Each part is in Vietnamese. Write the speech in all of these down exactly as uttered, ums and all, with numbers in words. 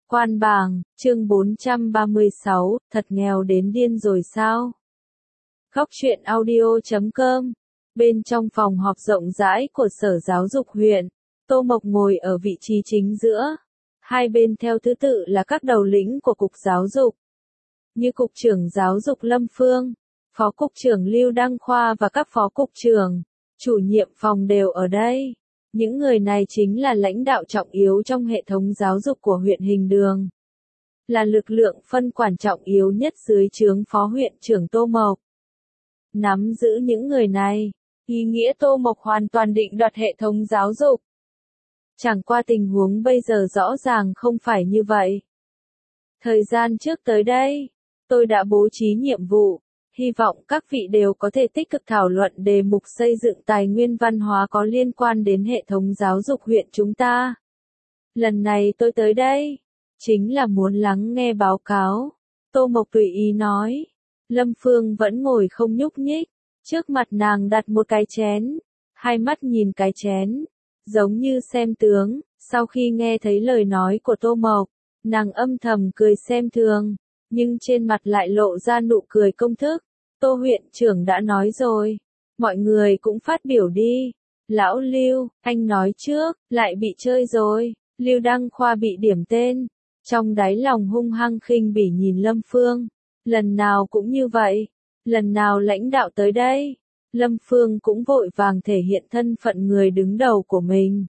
Quan bảng, chương bốn trăm ba mươi sáu, thật nghèo đến điên rồi sao? Góc truyện audio chấm com. Bên trong phòng họp rộng rãi của Sở Giáo dục huyện, Tô Mộc ngồi ở vị trí chính giữa. Hai bên theo thứ tự là các đầu lĩnh của Cục Giáo dục, như Cục trưởng Giáo dục Lâm Phương, Phó Cục trưởng Lưu Đăng Khoa và các Phó Cục trưởng, chủ nhiệm phòng đều ở đây. Những người này chính là lãnh đạo trọng yếu trong hệ thống giáo dục của huyện Hình Đường. Là lực lượng phân quản trọng yếu nhất dưới trướng Phó huyện trưởng Tô Mộc. Nắm giữ những người này, ý nghĩa Tô Mộc hoàn toàn định đoạt hệ thống giáo dục. Chẳng qua tình huống bây giờ rõ ràng không phải như vậy. Thời gian trước tới đây, tôi đã bố trí nhiệm vụ, hy vọng các vị đều có thể tích cực thảo luận đề mục xây dựng tài nguyên văn hóa có liên quan đến hệ thống giáo dục huyện chúng ta. Lần này tôi tới đây, chính là muốn lắng nghe báo cáo. Tô Mộc tùy ý nói. Lâm Phương vẫn ngồi không nhúc nhích, trước mặt nàng đặt một cái chén, hai mắt nhìn cái chén, giống như xem tướng. Sau khi nghe thấy lời nói của Tô Mộc, nàng âm thầm cười xem thường, nhưng trên mặt lại lộ ra nụ cười công thức. Tô huyện trưởng đã nói rồi, mọi người cũng phát biểu đi. Lão Lưu, anh nói trước, lại bị chơi rồi. Lưu Đăng Khoa bị điểm tên, trong đáy lòng hung hăng khinh bỉ nhìn Lâm Phương. Lần nào cũng như vậy, lần nào lãnh đạo tới đây, Lâm Phương cũng vội vàng thể hiện thân phận người đứng đầu của mình.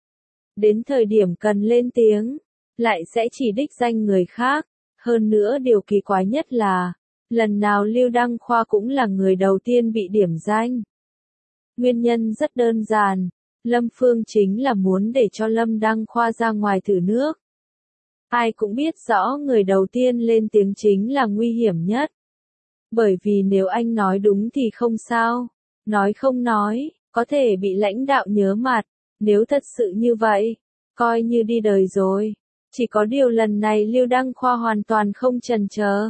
Đến thời điểm cần lên tiếng, lại sẽ chỉ đích danh người khác. Hơn nữa điều kỳ quái nhất là, lần nào Lưu Đăng Khoa cũng là người đầu tiên bị điểm danh. Nguyên nhân rất đơn giản, Lâm Phương chính là muốn để cho Lâm Đăng Khoa ra ngoài thử nước. Ai cũng biết rõ người đầu tiên lên tiếng chính là nguy hiểm nhất. Bởi vì nếu anh nói đúng thì không sao, nói không nói, có thể bị lãnh đạo nhớ mặt. Nếu thật sự như vậy, coi như đi đời rồi. Chỉ có điều lần này Lưu Đăng Khoa hoàn toàn không chần chờ.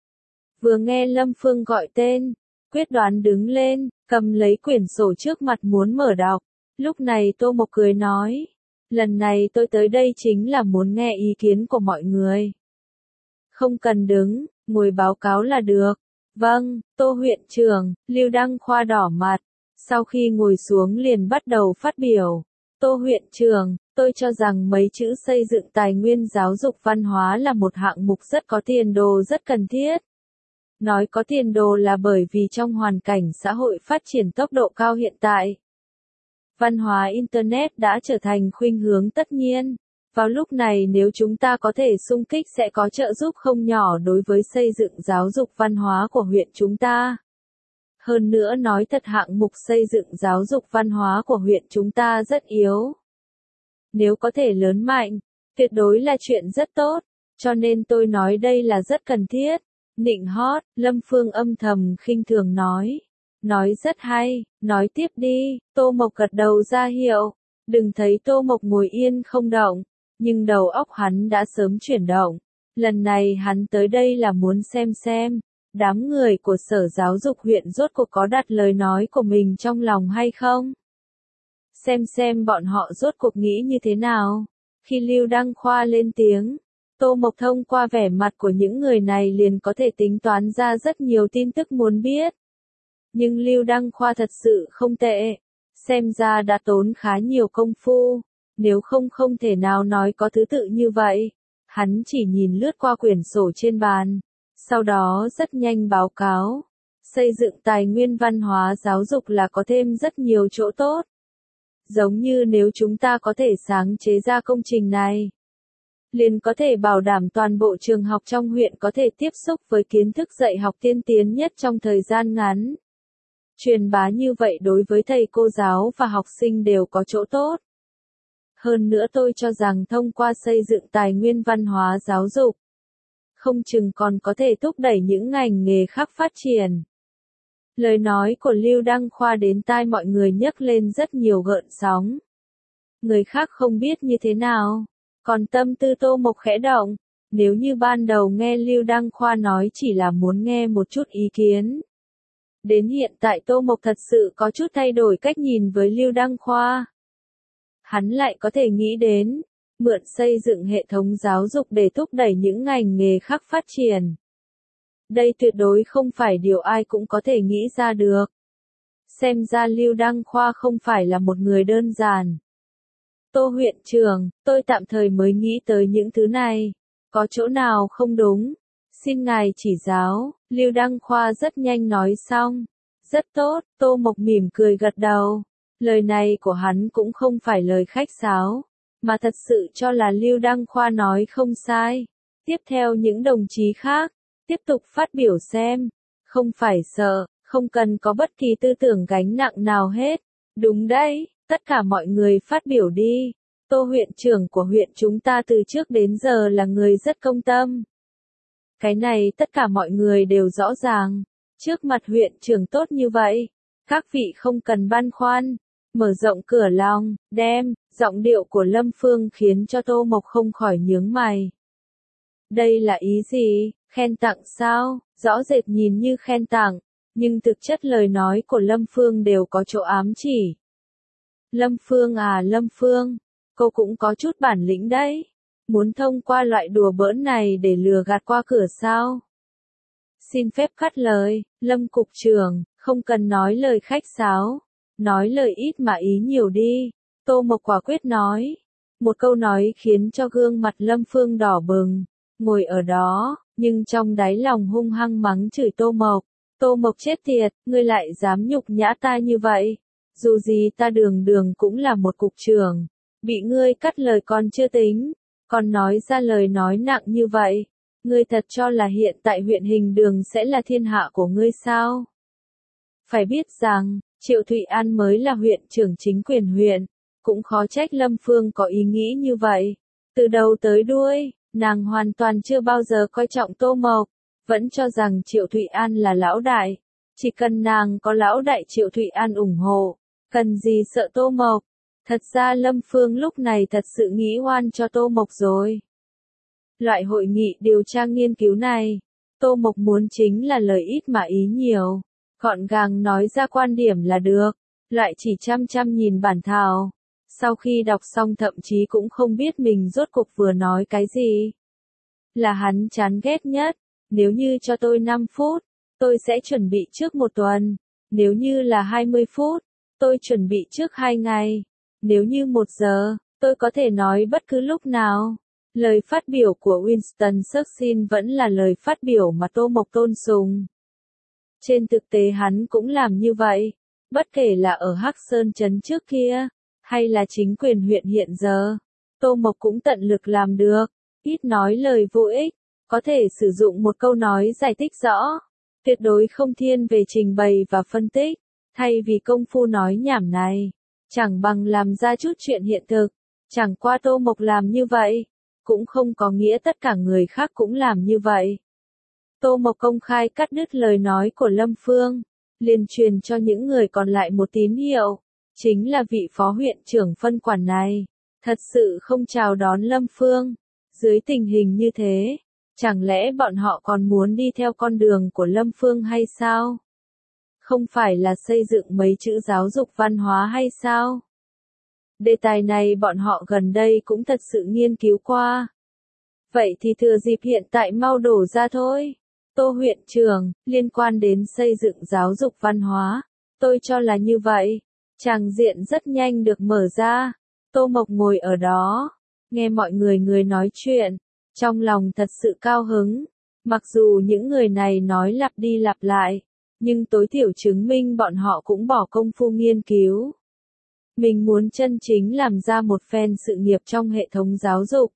Vừa nghe Lâm Phương gọi tên, quyết đoán đứng lên, cầm lấy quyển sổ trước mặt muốn mở đọc. Lúc này Tô Mộc cười nói, lần này tôi tới đây chính là muốn nghe ý kiến của mọi người. Không cần đứng, ngồi báo cáo là được. Vâng, Tô huyện trưởng. Lưu Đăng Khoa đỏ mặt, sau khi ngồi xuống liền bắt đầu phát biểu. Tô huyện trưởng, tôi cho rằng mấy chữ xây dựng tài nguyên giáo dục văn hóa là một hạng mục rất có tiền đồ rất cần thiết. Nói có tiền đồ là bởi vì trong hoàn cảnh xã hội phát triển tốc độ cao hiện tại, văn hóa Internet đã trở thành khuynh hướng tất nhiên. Vào lúc này nếu chúng ta có thể xung kích sẽ có trợ giúp không nhỏ đối với xây dựng giáo dục văn hóa của huyện chúng ta. Hơn nữa nói thật hạng mục xây dựng giáo dục văn hóa của huyện chúng ta rất yếu. Nếu có thể lớn mạnh, tuyệt đối là chuyện rất tốt, cho nên tôi nói đây là rất cần thiết. Nịnh hót, Lâm Phương âm thầm khinh thường nói. Nói rất hay, nói tiếp đi. Tô Mộc gật đầu ra hiệu. Đừng thấy Tô Mộc ngồi yên không động, nhưng đầu óc hắn đã sớm chuyển động. Lần này hắn tới đây là muốn xem xem, đám người của Sở Giáo dục huyện rốt cuộc có đặt lời nói của mình trong lòng hay không. Xem xem bọn họ rốt cuộc nghĩ như thế nào. Khi Lưu Đăng Khoa lên tiếng, Tô Mộc thông qua vẻ mặt của những người này liền có thể tính toán ra rất nhiều tin tức muốn biết. Nhưng Lưu Đăng Khoa thật sự không tệ, xem ra đã tốn khá nhiều công phu, nếu không không thể nào nói có thứ tự như vậy. Hắn chỉ nhìn lướt qua quyển sổ trên bàn, sau đó rất nhanh báo cáo. Xây dựng tài nguyên văn hóa giáo dục là có thêm rất nhiều chỗ tốt. Giống như nếu chúng ta có thể sáng chế ra công trình này, liền có thể bảo đảm toàn bộ trường học trong huyện có thể tiếp xúc với kiến thức dạy học tiên tiến nhất trong thời gian ngắn. Truyền bá như vậy đối với thầy cô giáo và học sinh đều có chỗ tốt. Hơn nữa tôi cho rằng thông qua xây dựng tài nguyên văn hóa giáo dục, không chừng còn có thể thúc đẩy những ngành nghề khác phát triển. Lời nói của Lưu Đăng Khoa đến tai mọi người nhấc lên rất nhiều gợn sóng. Người khác không biết như thế nào, còn tâm tư Tô Mộc khẽ động. Nếu như ban đầu nghe Lưu Đăng Khoa nói chỉ là muốn nghe một chút ý kiến, đến hiện tại Tô Mộc thật sự có chút thay đổi cách nhìn với Lưu Đăng Khoa. Hắn lại có thể nghĩ đến, mượn xây dựng hệ thống giáo dục để thúc đẩy những ngành nghề khác phát triển. Đây tuyệt đối không phải điều ai cũng có thể nghĩ ra được. Xem ra Lưu Đăng Khoa không phải là một người đơn giản. Tô huyện trưởng, tôi tạm thời mới nghĩ tới những thứ này. Có chỗ nào không đúng? Xin ngài chỉ giáo, Lưu Đăng Khoa rất nhanh nói xong. Rất tốt, Tô Mộc mỉm cười gật đầu. Lời này của hắn cũng không phải lời khách sáo, mà thật sự cho là Lưu Đăng Khoa nói không sai. Tiếp theo những đồng chí khác, tiếp tục phát biểu xem. Không phải sợ, không cần có bất kỳ tư tưởng gánh nặng nào hết. Đúng đấy, tất cả mọi người phát biểu đi. Tô huyện trưởng của huyện chúng ta từ trước đến giờ là người rất công tâm. Cái này tất cả mọi người đều rõ ràng. Trước mặt huyện trưởng tốt như vậy, các vị không cần băn khoăn. Mở rộng cửa lòng, đem, giọng điệu của Lâm Phương khiến cho Tô Mộc không khỏi nhướng mày. Đây là ý gì, khen tặng sao? Rõ rệt nhìn như khen tặng, nhưng thực chất lời nói của Lâm Phương đều có chỗ ám chỉ. Lâm Phương à Lâm Phương, cô cũng có chút bản lĩnh đấy. Muốn thông qua loại đùa bỡn này để lừa gạt qua cửa sao? Xin phép cắt lời, Lâm Cục trưởng, không cần nói lời khách sáo. Nói lời ít mà ý nhiều đi. Tô Mộc quả quyết nói. Một câu nói khiến cho gương mặt Lâm Phương đỏ bừng. Ngồi ở đó, nhưng trong đáy lòng hung hăng mắng chửi Tô Mộc. Tô Mộc chết tiệt, ngươi lại dám nhục nhã ta như vậy. Dù gì ta đường đường cũng là một cục trưởng. Bị ngươi cắt lời còn chưa tính. Còn nói ra lời nói nặng như vậy. Ngươi thật cho là hiện tại huyện Hình Đường sẽ là thiên hạ của ngươi sao? Phải biết rằng, Triệu Thụy An mới là huyện trưởng chính quyền huyện. Cũng khó trách Lâm Phương có ý nghĩ như vậy. Từ đầu tới đuôi, nàng hoàn toàn chưa bao giờ coi trọng Tô Mộc. Vẫn cho rằng Triệu Thụy An là lão đại. Chỉ cần nàng có lão đại Triệu Thụy An ủng hộ. Cần gì sợ Tô Mộc. Thật ra Lâm Phương lúc này thật sự nghĩ oan cho Tô Mộc rồi. Loại hội nghị điều tra nghiên cứu này, Tô Mộc muốn chính là lời ít mà ý nhiều. Gọn gàng nói ra quan điểm là được. Lại chỉ chăm chăm nhìn bản thảo. Sau khi đọc xong thậm chí cũng không biết mình rốt cuộc vừa nói cái gì. Là hắn chán ghét nhất. Nếu như cho tôi năm phút, tôi sẽ chuẩn bị trước một tuần. Nếu như là hai mươi phút, tôi chuẩn bị trước hai ngày. Nếu như một giờ, tôi có thể nói bất cứ lúc nào. Lời phát biểu của Winston Churchill vẫn là lời phát biểu mà Tô Mộc tôn sùng. Trên thực tế hắn cũng làm như vậy. Bất kể là ở Hắc Sơn Trấn trước kia, hay là chính quyền huyện hiện giờ, Tô Mộc cũng tận lực làm được. Ít nói lời vô ích, có thể sử dụng một câu nói giải thích rõ. Tuyệt đối không thiên về trình bày và phân tích. Thay vì công phu nói nhảm này, chẳng bằng làm ra chút chuyện hiện thực. Chẳng qua Tô Mộc làm như vậy, cũng không có nghĩa tất cả người khác cũng làm như vậy. Tô Mộc công khai cắt đứt lời nói của Lâm Phương, liền truyền cho những người còn lại một tín hiệu, chính là vị phó huyện trưởng phân quản này, thật sự không chào đón Lâm Phương. Dưới tình hình như thế, chẳng lẽ bọn họ còn muốn đi theo con đường của Lâm Phương hay sao? Không phải là xây dựng mấy chữ giáo dục văn hóa hay sao? Đề tài này bọn họ gần đây cũng thật sự nghiên cứu qua. Vậy thì thừa dịp hiện tại mau đổ ra thôi. Tô huyện trưởng, liên quan đến xây dựng giáo dục văn hóa, tôi cho là như vậy. Tràng diện rất nhanh được mở ra. Tô Mộc ngồi ở đó, nghe mọi người người nói chuyện, trong lòng thật sự cao hứng. Mặc dù những người này nói lặp đi lặp lại, nhưng tối thiểu chứng minh bọn họ cũng bỏ công phu nghiên cứu. Mình muốn chân chính làm ra một phen sự nghiệp trong hệ thống giáo dục.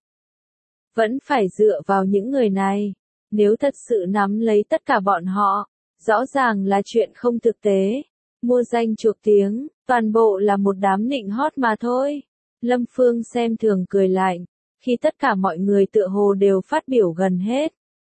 Vẫn phải dựa vào những người này. Nếu thật sự nắm lấy tất cả bọn họ, rõ ràng là chuyện không thực tế. Mua danh chuộc tiếng, toàn bộ là một đám nịnh hót mà thôi. Lâm Phương xem thường cười lạnh, khi tất cả mọi người tựa hồ đều phát biểu gần hết.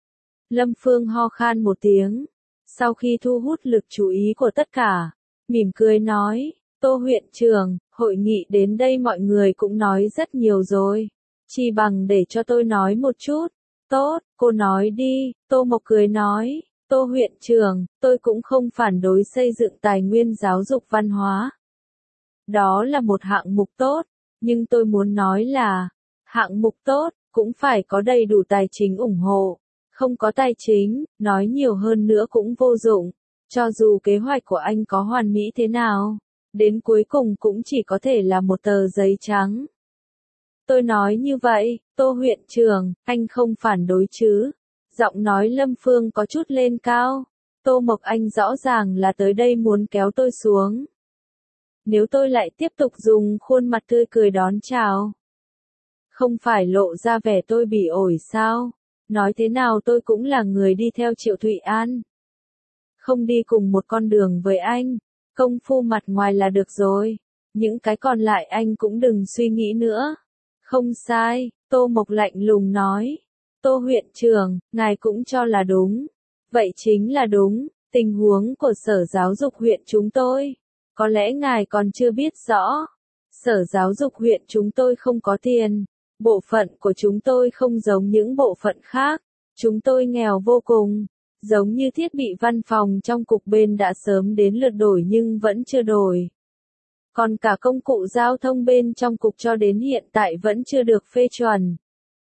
Lâm Phương ho khan một tiếng, sau khi thu hút lực chú ý của tất cả, mỉm cười nói, Tô huyện trưởng, hội nghị đến đây mọi người cũng nói rất nhiều rồi. Chỉ bằng để cho tôi nói một chút. Tốt, cô nói đi, Tô Mộc cười nói, Tô huyện trưởng, tôi cũng không phản đối xây dựng tài nguyên giáo dục văn hóa. Đó là một hạng mục tốt, nhưng tôi muốn nói là, Hạng mục tốt, cũng phải có đầy đủ tài chính ủng hộ. Không có tài chính, nói nhiều hơn nữa cũng vô dụng. Cho dù kế hoạch của anh có hoàn mỹ thế nào, đến cuối cùng cũng chỉ có thể là một tờ giấy trắng. Tôi nói như vậy, Tô huyện trưởng, anh không phản đối chứ? Giọng nói Lâm Phương có chút lên cao. Tô Mộc Anh rõ ràng là tới đây muốn kéo tôi xuống. Nếu tôi lại tiếp tục dùng khuôn mặt tươi cười đón chào, không phải lộ ra vẻ tôi bị ổi sao? Nói thế nào tôi cũng là người đi theo Triệu Thụy An. Không đi cùng một con đường với anh, công phu mặt ngoài là được rồi. Những cái còn lại anh cũng đừng suy nghĩ nữa. Không sai, Tô Mộc lạnh lùng nói. Tô huyện trưởng, ngài cũng cho là đúng. Vậy chính là đúng, tình huống của Sở Giáo dục huyện chúng tôi. Có lẽ ngài còn chưa biết rõ. Sở Giáo dục huyện chúng tôi không có tiền. Bộ phận của chúng tôi không giống những bộ phận khác. Chúng tôi nghèo vô cùng. Giống như thiết bị văn phòng trong cục bên đã sớm đến lượt đổi nhưng vẫn chưa đổi. Còn cả công cụ giao thông bên trong cục cho đến hiện tại vẫn chưa được phê chuẩn.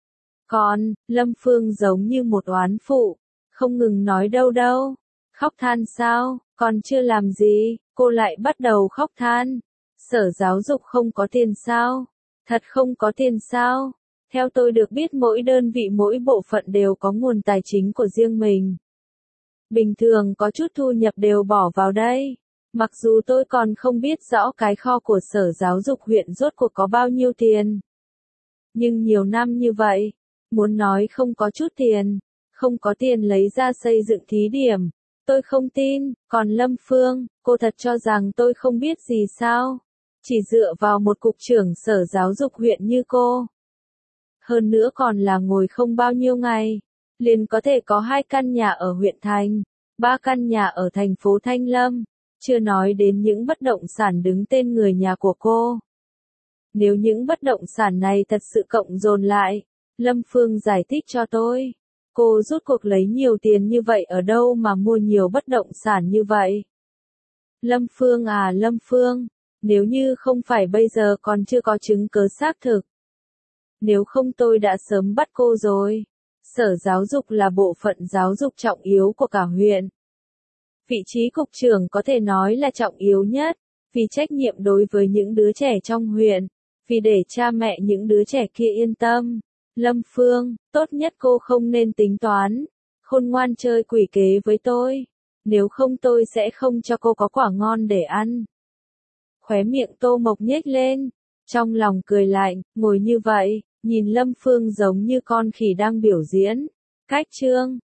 Còn, Lâm Phương giống như một oán phụ, không ngừng nói đâu đâu. Khóc than sao, còn chưa làm gì, cô lại bắt đầu khóc than. Sở Giáo dục không có tiền sao? Thật không có tiền sao? Theo tôi được biết mỗi đơn vị mỗi bộ phận đều có nguồn tài chính của riêng mình. Bình thường có chút thu nhập đều bỏ vào đây. Mặc dù tôi còn không biết rõ cái kho của Sở Giáo dục huyện rốt cuộc có bao nhiêu tiền. Nhưng nhiều năm như vậy, muốn nói không có chút tiền, không có tiền lấy ra xây dựng thí điểm. Tôi không tin, còn Lâm Phương, cô thật cho rằng tôi không biết gì sao? Chỉ dựa vào một cục trưởng Sở Giáo dục huyện như cô. Hơn nữa còn là ngồi không bao nhiêu ngày, liền có thể có hai căn nhà ở huyện thành, ba căn nhà ở thành phố Thanh Lâm, chưa nói đến những bất động sản đứng tên người nhà của cô. Nếu những bất động sản này thật sự cộng dồn lại, Lâm Phương giải thích cho tôi. Cô rốt cuộc lấy nhiều tiền như vậy ở đâu mà mua nhiều bất động sản như vậy? Lâm Phương à Lâm Phương, nếu như không phải bây giờ còn chưa có chứng cứ xác thực. Nếu không tôi đã sớm bắt cô rồi. Sở Giáo dục là bộ phận giáo dục trọng yếu của cả huyện. Vị trí cục trưởng có thể nói là trọng yếu nhất, vì trách nhiệm đối với những đứa trẻ trong huyện, vì để cha mẹ những đứa trẻ kia yên tâm. Lâm Phương, tốt nhất cô không nên tính toán, khôn ngoan chơi quỷ kế với tôi, nếu không tôi sẽ không cho cô có quả ngon để ăn. Khóe miệng Tô Mộc nhếch lên, trong lòng cười lạnh, ngồi như vậy, nhìn Lâm Phương giống như con khỉ đang biểu diễn. Cách chương